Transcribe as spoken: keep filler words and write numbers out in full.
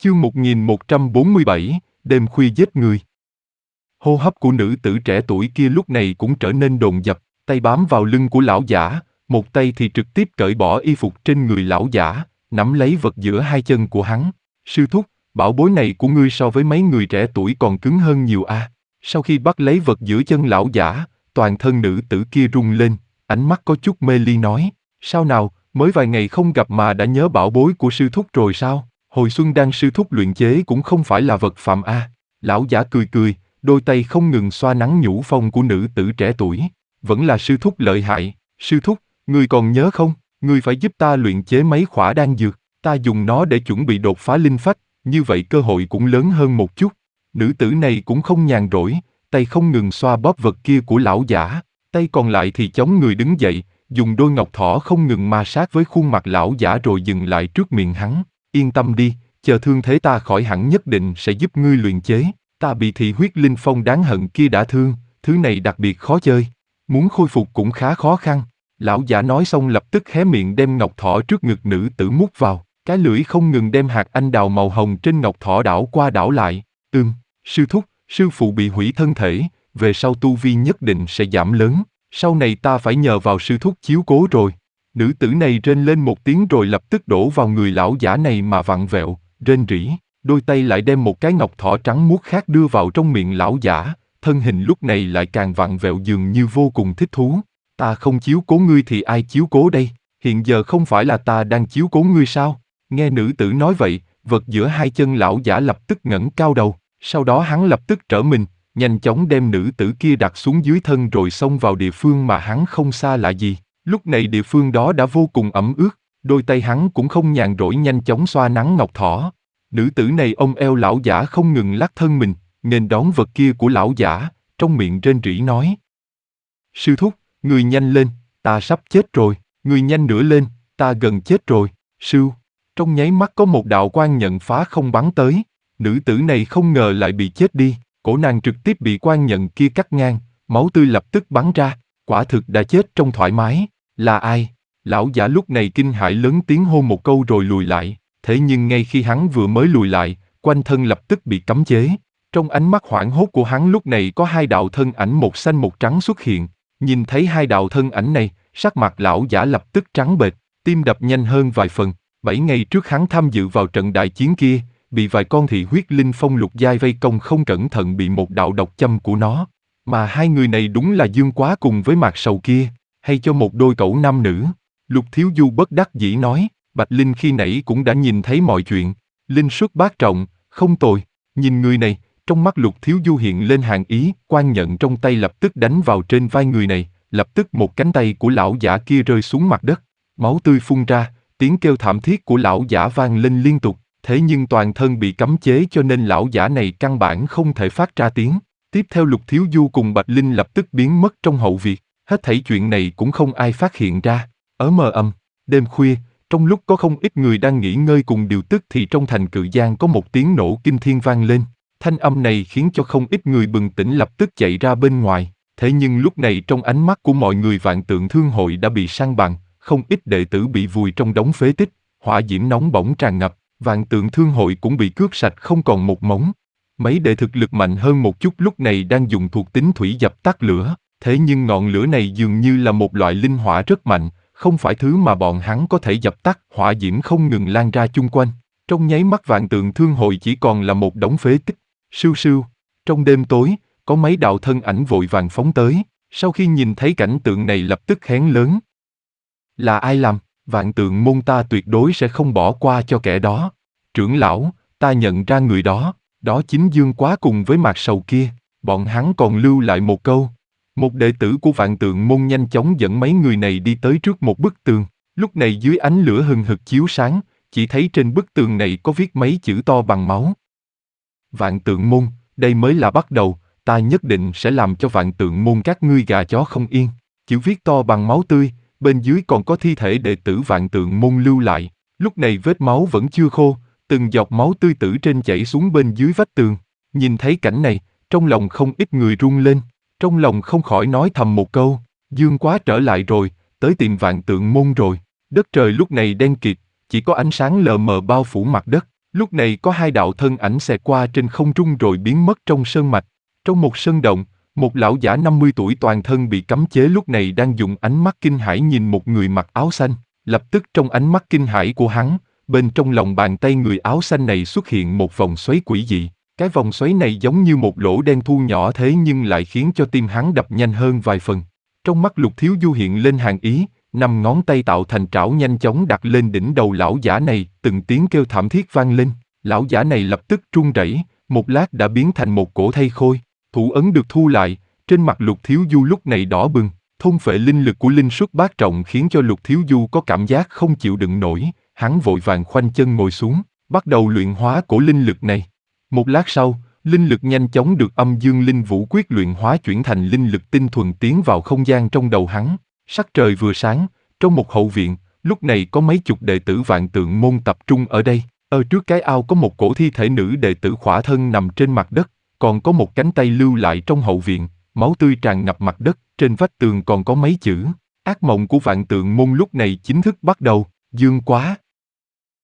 Chương một nghìn một trăm bốn mươi bảy, đêm khuya giết người. Hô hấp của nữ tử trẻ tuổi kia lúc này cũng trở nên dồn dập, tay bám vào lưng của lão giả, một tay thì trực tiếp cởi bỏ y phục trên người lão giả, nắm lấy vật giữa hai chân của hắn. Sư thúc, bảo bối này của ngươi so với mấy người trẻ tuổi còn cứng hơn nhiều a. À. Sau khi bắt lấy vật giữa chân lão giả, toàn thân nữ tử kia rung lên, ánh mắt có chút mê ly nói, sao nào, mới vài ngày không gặp mà đã nhớ bảo bối của sư thúc rồi sao? Hồi xuân đan sư thúc luyện chế cũng không phải là vật phàm a. À. Lão giả cười cười, đôi tay không ngừng xoa nắn nhũ phong của nữ tử trẻ tuổi. Vẫn là sư thúc lợi hại, sư thúc, ngươi còn nhớ không? Ngươi phải giúp ta luyện chế mấy khỏa đan dược, ta dùng nó để chuẩn bị đột phá linh phách, như vậy cơ hội cũng lớn hơn một chút. Nữ tử này cũng không nhàn rỗi, tay không ngừng xoa bóp vật kia của lão giả, tay còn lại thì chống người đứng dậy, dùng đôi ngọc thỏ không ngừng ma sát với khuôn mặt lão giả rồi dừng lại trước miệng hắn. Yên tâm đi, chờ thương thế ta khỏi hẳn nhất định sẽ giúp ngươi luyện chế. Ta bị thị huyết linh phong đáng hận kia đã thương, thứ này đặc biệt khó chơi. Muốn khôi phục cũng khá khó khăn. Lão giả nói xong lập tức hé miệng đem ngọc thỏ trước ngực nữ tử mút vào. Cái lưỡi không ngừng đem hạt anh đào màu hồng trên ngọc thỏ đảo qua đảo lại. Ừm, sư thúc, sư phụ bị hủy thân thể, về sau tu vi nhất định sẽ giảm lớn. Sau này ta phải nhờ vào sư thúc chiếu cố rồi. Nữ tử này rên lên một tiếng rồi lập tức đổ vào người lão giả này mà vặn vẹo, rên rỉ. Đôi tay lại đem một cái ngọc thỏ trắng muốt khác đưa vào trong miệng lão giả, thân hình lúc này lại càng vặn vẹo dường như vô cùng thích thú. Ta không chiếu cố ngươi thì ai chiếu cố đây? Hiện giờ không phải là ta đang chiếu cố ngươi sao? Nghe nữ tử nói vậy, vật giữa hai chân lão giả lập tức ngẩng cao đầu, sau đó hắn lập tức trở mình, nhanh chóng đem nữ tử kia đặt xuống dưới thân rồi xông vào địa phương mà hắn không xa lạ gì. Lúc này địa phương đó đã vô cùng ẩm ướt, đôi tay hắn cũng không nhàn rỗi nhanh chóng xoa nắn ngọc thỏ. Nữ tử này ôm eo lão giả không ngừng lắc thân mình, nên đón vật kia của lão giả, trong miệng rên rỉ nói. Sư thúc, người nhanh lên, ta sắp chết rồi, người nhanh nữa lên, ta gần chết rồi, sư. Trong nháy mắt có một đạo quang nhận phá không bắn tới, nữ tử này không ngờ lại bị chết đi, cổ nàng trực tiếp bị quang nhận kia cắt ngang, máu tươi lập tức bắn ra, quả thực đã chết trong thoải mái. Là ai? Lão giả lúc này kinh hãi lớn tiếng hô một câu rồi lùi lại. Thế nhưng ngay khi hắn vừa mới lùi lại, quanh thân lập tức bị cấm chế. Trong ánh mắt hoảng hốt của hắn lúc này có hai đạo thân ảnh một xanh một trắng xuất hiện. Nhìn thấy hai đạo thân ảnh này, sắc mặt lão giả lập tức trắng bệch, tim đập nhanh hơn vài phần. Bảy ngày trước hắn tham dự vào trận đại chiến kia, bị vài con thị huyết linh phong lục giai vây công không cẩn thận bị một đạo độc châm của nó. Mà hai người này đúng là Dương Quá cùng với Mạc Sầu kia, hay cho một đôi cẩu nam nữ. Lục Thiếu Du bất đắc dĩ nói. Bạch Linh khi nãy cũng đã nhìn thấy mọi chuyện, linh xuất bát trọng, không tồi, nhìn người này, trong mắt Lục Thiếu Du hiện lên hàn ý, quan nhận trong tay lập tức đánh vào trên vai người này, lập tức một cánh tay của lão giả kia rơi xuống mặt đất, máu tươi phun ra, tiếng kêu thảm thiết của lão giả vang lên liên tục, thế nhưng toàn thân bị cấm chế cho nên lão giả này căn bản không thể phát ra tiếng. Tiếp theo Lục Thiếu Du cùng Bạch Linh lập tức biến mất trong hậu viện, hết thảy chuyện này cũng không ai phát hiện ra. Ở mờ ầm, đêm khuya, trong lúc có không ít người đang nghỉ ngơi cùng điều tức thì trong thành Cự Giang có một tiếng nổ kinh thiên vang lên. Thanh âm này khiến cho không ít người bừng tỉnh lập tức chạy ra bên ngoài. Thế nhưng lúc này trong ánh mắt của mọi người Vạn Tượng Thương hội đã bị san bằng, không ít đệ tử bị vùi trong đống phế tích, hỏa diễm nóng bỏng tràn ngập, Vạn Tượng Thương hội cũng bị cướp sạch không còn một mống. Mấy đệ thực lực mạnh hơn một chút lúc này đang dùng thuộc tính thủy dập tắt lửa, thế nhưng ngọn lửa này dường như là một loại linh hỏa rất mạnh. Không phải thứ mà bọn hắn có thể dập tắt, hỏa diễm không ngừng lan ra chung quanh. Trong nháy mắt Vạn Tượng Thương hội chỉ còn là một đống phế tích. Sưu sưu, trong đêm tối, có mấy đạo thân ảnh vội vàng phóng tới, sau khi nhìn thấy cảnh tượng này lập tức hét lớn. Là ai làm? Vạn Tượng môn ta tuyệt đối sẽ không bỏ qua cho kẻ đó. Trưởng lão, ta nhận ra người đó, đó chính Dương Quá cùng với Mạc Sầu kia, bọn hắn còn lưu lại một câu. Một đệ tử của Vạn Tượng môn nhanh chóng dẫn mấy người này đi tới trước một bức tường. Lúc này dưới ánh lửa hừng hực chiếu sáng, chỉ thấy trên bức tường này có viết mấy chữ to bằng máu. Vạn Tượng môn, đây mới là bắt đầu, ta nhất định sẽ làm cho Vạn Tượng môn các ngươi gà chó không yên. Chữ viết to bằng máu tươi, bên dưới còn có thi thể đệ tử Vạn Tượng môn lưu lại. Lúc này vết máu vẫn chưa khô, từng giọt máu tươi tử trên chảy xuống bên dưới vách tường. Nhìn thấy cảnh này, trong lòng không ít người run lên. Trong lòng không khỏi nói thầm một câu, Dương Quá trở lại rồi, tới tìm Vạn Tượng môn rồi. Đất trời lúc này đen kịt, chỉ có ánh sáng lờ mờ bao phủ mặt đất. Lúc này có hai đạo thân ảnh xẹt qua trên không trung rồi biến mất trong sơn mạch. Trong một sơn động, một lão giả năm mươi tuổi toàn thân bị cấm chế lúc này đang dùng ánh mắt kinh hãi nhìn một người mặc áo xanh. Lập tức trong ánh mắt kinh hãi của hắn, bên trong lòng bàn tay người áo xanh này xuất hiện một vòng xoáy quỷ dị. Cái vòng xoáy này giống như một lỗ đen thu nhỏ thế nhưng lại khiến cho tim hắn đập nhanh hơn vài phần. Trong mắt Lục Thiếu Du hiện lên hàn ý, năm ngón tay tạo thành trảo nhanh chóng đặt lên đỉnh đầu lão giả này, từng tiếng kêu thảm thiết vang lên. Lão giả này lập tức run rẩy, một lát đã biến thành một cổ thây khôi. Thủ ấn được thu lại, trên mặt Lục Thiếu Du lúc này đỏ bừng. Thôn phệ linh lực của linh xuất bát trọng khiến cho Lục Thiếu Du có cảm giác không chịu đựng nổi, hắn vội vàng khoanh chân ngồi xuống, bắt đầu luyện hóa cổ linh lực này. Một lát sau, linh lực nhanh chóng được âm dương linh vũ quyết luyện hóa chuyển thành linh lực tinh thuần tiến vào không gian trong đầu hắn. Sắc trời vừa sáng, trong một hậu viện, lúc này có mấy chục đệ tử Vạn Tượng môn tập trung ở đây. Ở trước cái ao có một cổ thi thể nữ đệ tử khỏa thân nằm trên mặt đất, còn có một cánh tay lưu lại trong hậu viện, máu tươi tràn ngập mặt đất, trên vách tường còn có mấy chữ. Ác mộng của Vạn Tượng môn lúc này chính thức bắt đầu, dương quá.